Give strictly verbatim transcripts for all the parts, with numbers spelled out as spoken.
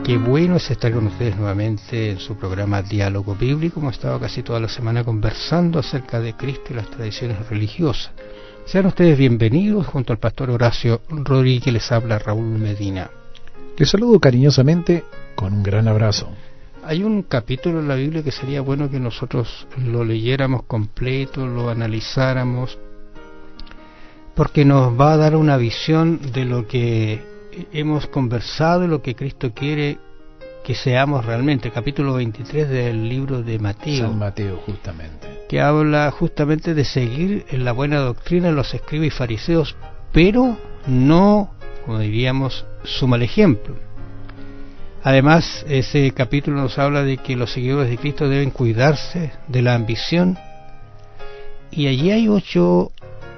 Qué bueno es estar con ustedes nuevamente en su programa Diálogo Bíblico. Hemos estado casi toda la semana conversando acerca de Cristo y las tradiciones religiosas. Sean ustedes bienvenidos. Junto al pastor Horacio Rodríguez les habla Raúl Medina. Les saludo cariñosamente con un gran abrazo. Hay un capítulo en la Biblia que sería bueno que nosotros lo leyéramos completo, lo analizáramos, porque nos va a dar una visión de lo que hemos conversado y lo que Cristo quiere que seamos realmente. Capítulo veintitrés del libro de Mateo. San Mateo, justamente. Que habla justamente de seguir en la buena doctrina de los escribas y fariseos, pero no, como diríamos, su mal ejemplo. Además, ese capítulo nos habla de que los seguidores de Cristo deben cuidarse de la ambición, y allí hay ocho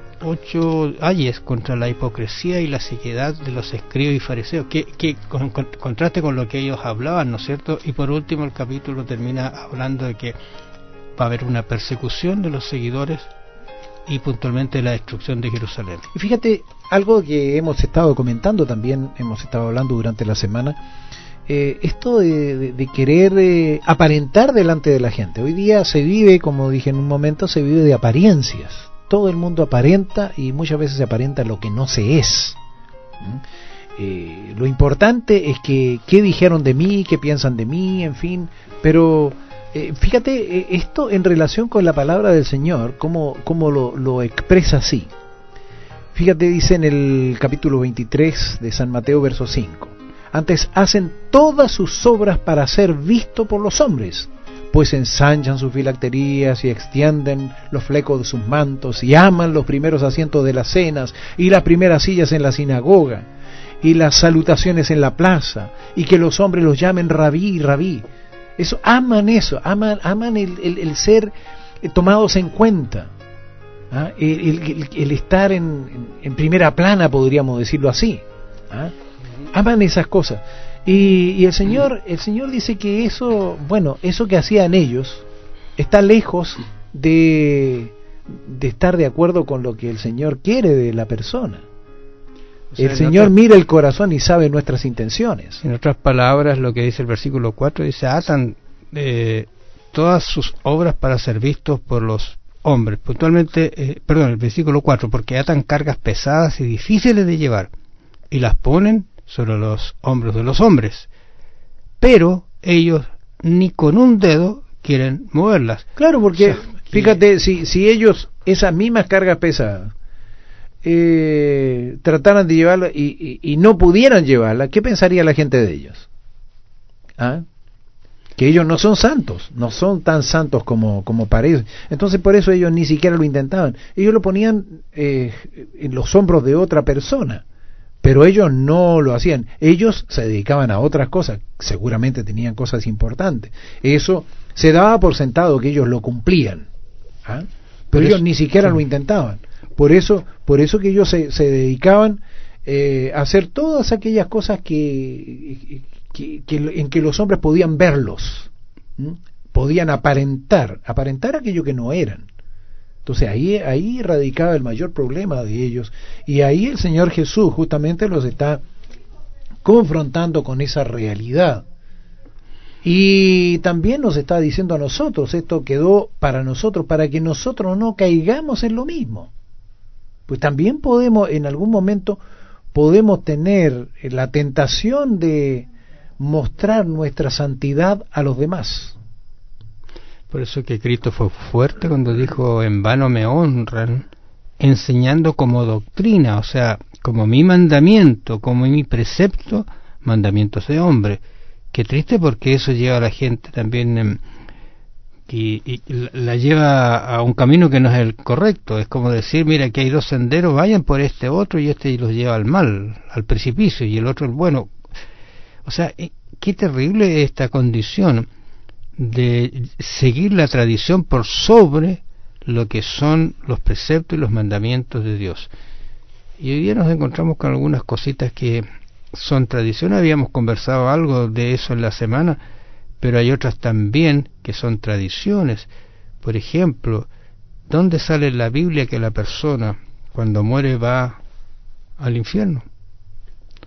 ocho ayes contra la hipocresía y la sequedad de los escribas y fariseos, que, que con, con, contraste con lo que ellos hablaban, ¿no es cierto? Y por último el capítulo termina hablando de que va a haber una persecución de los seguidores y puntualmente la destrucción de Jerusalén. Y fíjate, algo que hemos estado comentando también, hemos estado hablando durante la semana, eh, esto de, de, de querer eh, aparentar delante de la gente. Hoy día se vive, como dije en un momento, se vive de apariencias. Todo el mundo aparenta y muchas veces se aparenta lo que no se es. ¿Mm? Eh, lo importante es que qué dijeron de mí, qué piensan de mí, en fin. Pero eh, fíjate, eh, esto en relación con la palabra del Señor, cómo, cómo lo, lo expresa así. Fíjate, dice en el capítulo veintitrés de San Mateo, verso cinco. Antes hacen todas sus obras para ser visto por los hombres, pues ensanchan sus filacterías y extienden los flecos de sus mantos y aman los primeros asientos de las cenas y las primeras sillas en la sinagoga y las salutaciones en la plaza y que los hombres los llamen rabí, rabí. Eso, aman eso, aman, aman el, el, el ser tomados en cuenta, ¿ah? el, el, el estar en, en primera plana, podríamos decirlo así, ¿ah? Aman esas cosas. Y, y el Señor, el Señor dice que eso, bueno, eso que hacían ellos está lejos de, de estar de acuerdo con lo que el Señor quiere de la persona. O sea, el Señor otras, mira el corazón y sabe nuestras intenciones. En otras palabras, lo que dice el versículo cuatro dice: atan eh, todas sus obras para ser vistos por los hombres. Puntualmente, eh, perdón, el versículo cuatro, porque atan cargas pesadas y difíciles de llevar y las ponen sobre los hombros de los hombres, pero ellos ni con un dedo quieren moverlas. Claro, porque o sea, fíjate, que... si, si ellos esas mismas cargas pesadas eh, trataran de llevarlas y, y, y no pudieran llevarlas, ¿qué pensaría la gente de ellos? ¿Ah? Que ellos no son santos, no son tan santos como, como parecen. Entonces por eso ellos ni siquiera lo intentaban. Ellos lo ponían eh, en los hombros de otra persona, pero ellos no lo hacían. Ellos se dedicaban a otras cosas, seguramente tenían cosas importantes. Eso se daba por sentado que ellos lo cumplían, ¿ah? Pero ellos ni siquiera lo intentaban. Por eso, por eso que ellos se, se dedicaban eh, a hacer todas aquellas cosas que, que, que en que los hombres podían verlos, ¿m? Podían aparentar, aparentar aquello que no eran. Entonces ahí, ahí radicaba el mayor problema de ellos, y ahí el Señor Jesús justamente los está confrontando con esa realidad, y también nos está diciendo a nosotros, esto quedó para nosotros, para que nosotros no caigamos en lo mismo. Pues también podemos, en algún momento, podemos tener la tentación de mostrar nuestra santidad a los demás. Por eso que Cristo fue fuerte cuando dijo: en vano me honran, enseñando como doctrina, o sea, como mi mandamiento, como mi precepto, mandamientos de hombre. Qué triste, porque eso lleva a la gente también, eh, y, y la lleva a un camino que no es el correcto. Es como decir: mira, aquí hay dos senderos, vayan por este otro, y este los lleva al mal, al precipicio, y el otro el bueno. O sea, qué terrible esta condición de seguir la tradición por sobre lo que son los preceptos y los mandamientos de Dios. Y hoy día nos encontramos con algunas cositas que son tradiciones. Habíamos conversado algo de eso en la semana, pero hay otras también que son tradiciones. Por ejemplo, ¿dónde sale en la Biblia que la persona cuando muere va al infierno?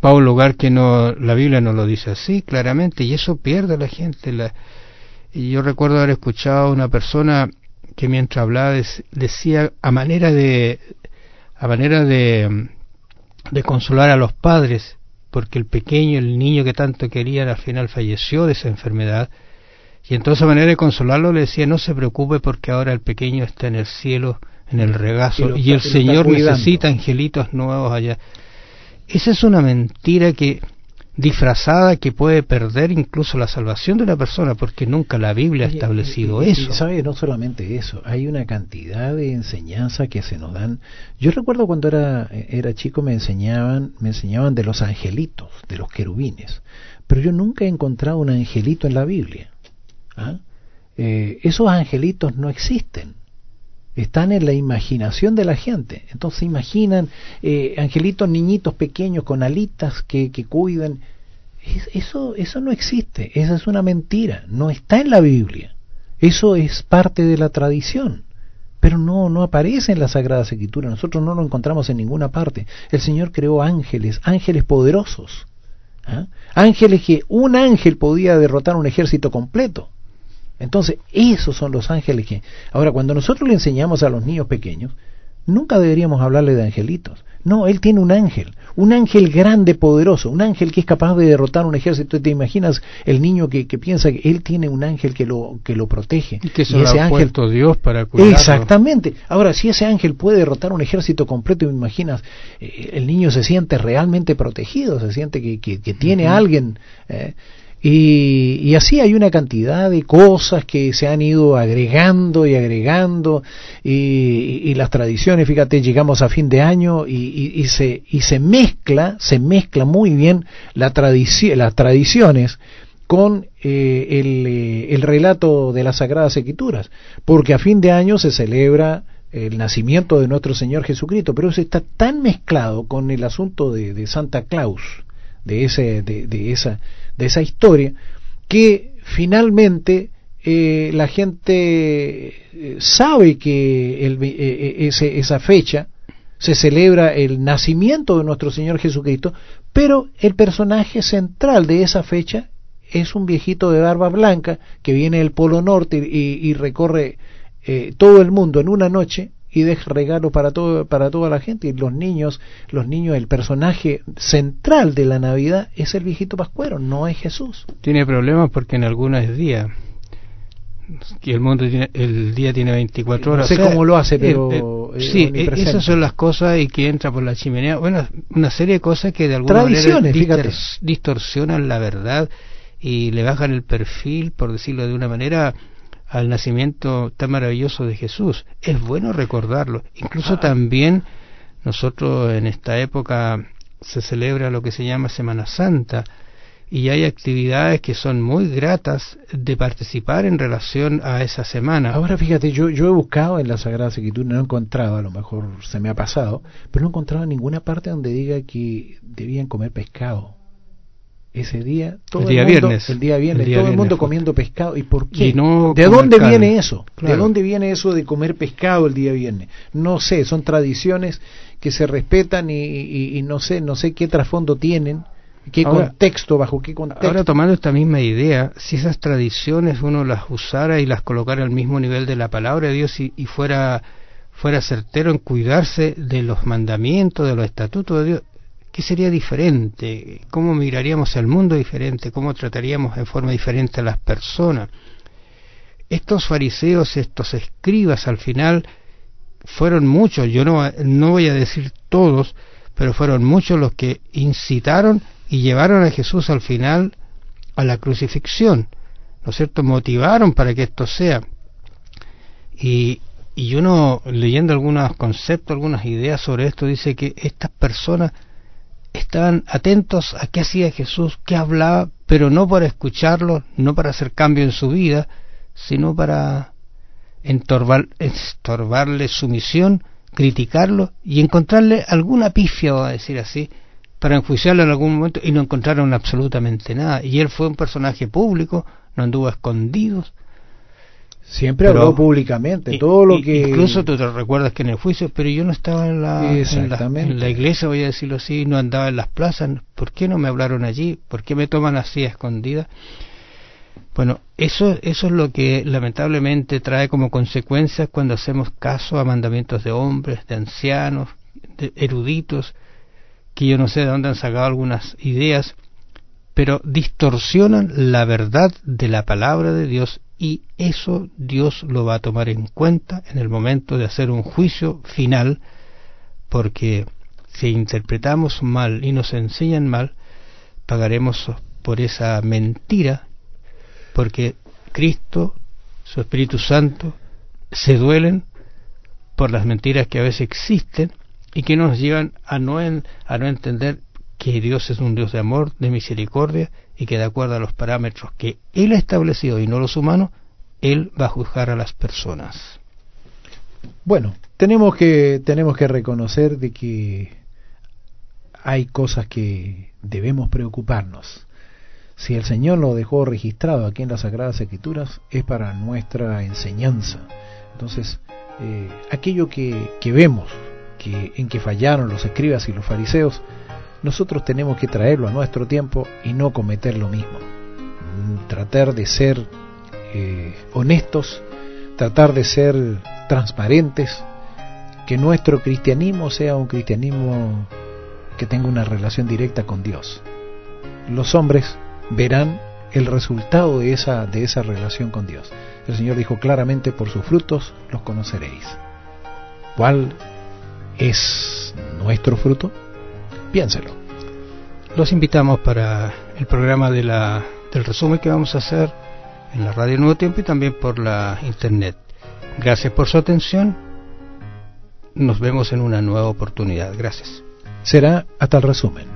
va a un lugar que no, la Biblia no lo dice así claramente, y eso pierde a la gente. La, y yo recuerdo haber escuchado a una persona que mientras hablaba des, decía a manera de a manera de de consolar a los padres, porque el pequeño, el niño que tanto querían al final falleció de esa enfermedad, y entonces a manera de consolarlo le decía: no se preocupe porque ahora el pequeño está en el cielo, en el regazo, y, lo, y el Señor necesita angelitos nuevos allá. Esa es una mentira que disfrazada que puede perder incluso la salvación de una persona, porque nunca la Biblia ha establecido y, y, eso. Y sabe, no solamente eso, hay una cantidad de enseñanzas que se nos dan. Yo recuerdo cuando era era chico me enseñaban me enseñaban de los angelitos, de los querubines, pero yo nunca he encontrado un angelito en la Biblia. ¿Ah? Eh, esos angelitos no existen. Están en la imaginación de la gente. Entonces imaginan eh, angelitos, niñitos pequeños con alitas que, que cuidan. Es, eso, eso no existe. Esa es una mentira. No está en la Biblia. Eso es parte de la tradición. Pero no, no aparece en la Sagrada Escritura. Nosotros no lo encontramos en ninguna parte. El Señor creó ángeles, ángeles poderosos. ¿Ah? Ángeles que un ángel podía derrotar un ejército completo. Entonces, esos son los ángeles que... Ahora, cuando nosotros le enseñamos a los niños pequeños, nunca deberíamos hablarle de angelitos. No, él tiene un ángel, un ángel grande, poderoso, un ángel que es capaz de derrotar un ejército. ¿Te imaginas el niño que, que piensa que él tiene un ángel que lo que lo protege? Y que se lo ha puesto Dios para cuidarlo. Exactamente. Ahora, si ese ángel puede derrotar un ejército completo, ¿me imaginas? Eh, el niño se siente realmente protegido, se siente que, que, que tiene uh-huh. a alguien... Eh, Y, y así hay una cantidad de cosas que se han ido agregando y agregando y, y, y las tradiciones, fíjate, llegamos a fin de año y, y, y se y se mezcla, se mezcla muy bien la tradici- las tradiciones con eh, el, eh, el relato de las Sagradas Escrituras, porque a fin de año se celebra el nacimiento de nuestro Señor Jesucristo, pero eso está tan mezclado con el asunto de, de Santa Claus, de ese de, de esa de esa historia, que finalmente eh, la gente sabe que el, eh, ese, esa fecha se celebra el nacimiento de nuestro Señor Jesucristo, pero el personaje central de esa fecha es un viejito de barba blanca que viene del Polo Norte y, y recorre eh, todo el mundo en una noche y deja regalos para todo, para toda la gente. Y los niños, los niños, el personaje central de la Navidad es el viejito pascuero, no es Jesús. Tiene problemas porque en algunos es día, y el mundo tiene, el día tiene veinticuatro horas. No sé o sea, cómo lo hace, pero eh, eh, sí, esas son las cosas, y que entra por la chimenea. Bueno, una serie de cosas que de alguna manera distor, distorsionan la verdad y le bajan el perfil, por decirlo de una manera, al nacimiento tan maravilloso de Jesús. Es bueno recordarlo. Incluso ah. también nosotros en esta época se celebra lo que se llama Semana Santa, y hay actividades que son muy gratas de participar en relación a esa semana. Ahora fíjate, yo, yo he buscado en la Sagrada Escritura, no he encontrado, a lo mejor se me ha pasado, pero no he encontrado en ninguna parte donde diga que debían comer pescado. Ese día, todo el día el mundo, viernes, el día viernes, el día todo viernes el mundo fue. comiendo pescado. ¿Y por qué? Y no ¿De dónde carne. viene eso? Claro. ¿De dónde viene eso de comer pescado el día viernes? No sé, son tradiciones que se respetan y, y, y no sé, no sé qué trasfondo tienen, qué ahora, contexto, bajo qué contexto. Ahora, tomando esta misma idea, si esas tradiciones uno las usara y las colocara al mismo nivel de la palabra de Dios y, y fuera fuera certero en cuidarse de los mandamientos, de los estatutos de Dios, ¿qué sería diferente? ¿Cómo miraríamos al mundo diferente? ¿Cómo trataríamos en forma diferente a las personas? Estos fariseos, estos escribas, al final fueron muchos, yo no, no voy a decir todos, pero fueron muchos los que incitaron y llevaron a Jesús al final a la crucifixión, ¿no es cierto? Motivaron para que esto sea. Y, y uno, leyendo algunos conceptos, algunas ideas sobre esto, dice que estas personas estaban atentos a qué hacía Jesús, qué hablaba, pero no para escucharlo, no para hacer cambio en su vida, sino para entorbar, estorbarle su misión, criticarlo y encontrarle alguna pifia, vamos a decir así, para enjuiciarlo en algún momento, y no encontraron absolutamente nada. Y él fue un personaje público, no anduvo escondido. Siempre pero, habló públicamente, y, todo lo y, que... Incluso tú te recuerdas que en el juicio, pero yo no estaba en la, en la, en la iglesia, voy a decirlo así, no andaba en las plazas, ¿por qué no me hablaron allí? ¿Por qué me toman así a escondidas? Bueno, eso, eso es lo que lamentablemente trae como consecuencia cuando hacemos caso a mandamientos de hombres, de ancianos, de eruditos, que yo no sé de dónde han sacado algunas ideas, pero distorsionan la verdad de la palabra de Dios, y eso Dios lo va a tomar en cuenta en el momento de hacer un juicio final, porque si interpretamos mal y nos enseñan mal, pagaremos por esa mentira, porque Cristo, su Espíritu Santo, se duelen por las mentiras que a veces existen y que nos llevan a no, en, a no entender que Dios es un Dios de amor, de misericordia, y que de acuerdo a los parámetros que Él ha establecido y no los humanos, Él va a juzgar a las personas. Bueno, tenemos que, tenemos que reconocer de que hay cosas que debemos preocuparnos. Si el Señor lo dejó registrado aquí en las Sagradas Escrituras, es para nuestra enseñanza. Entonces, eh, aquello que, que vemos, que en que fallaron los escribas y los fariseos, nosotros tenemos que traerlo a nuestro tiempo y no cometer lo mismo. Tratar de ser eh, honestos, tratar de ser transparentes, que nuestro cristianismo sea un cristianismo que tenga una relación directa con Dios. Los hombres verán el resultado de esa, de esa relación con Dios. El Señor dijo claramente: por sus frutos los conoceréis. ¿Cuál es nuestro fruto? Piénselo. Los invitamos para el programa de la, del resumen que vamos a hacer en la Radio Nuevo Tiempo y también por la internet. Gracias por su atención. Nos vemos en una nueva oportunidad. Gracias. Será hasta el resumen.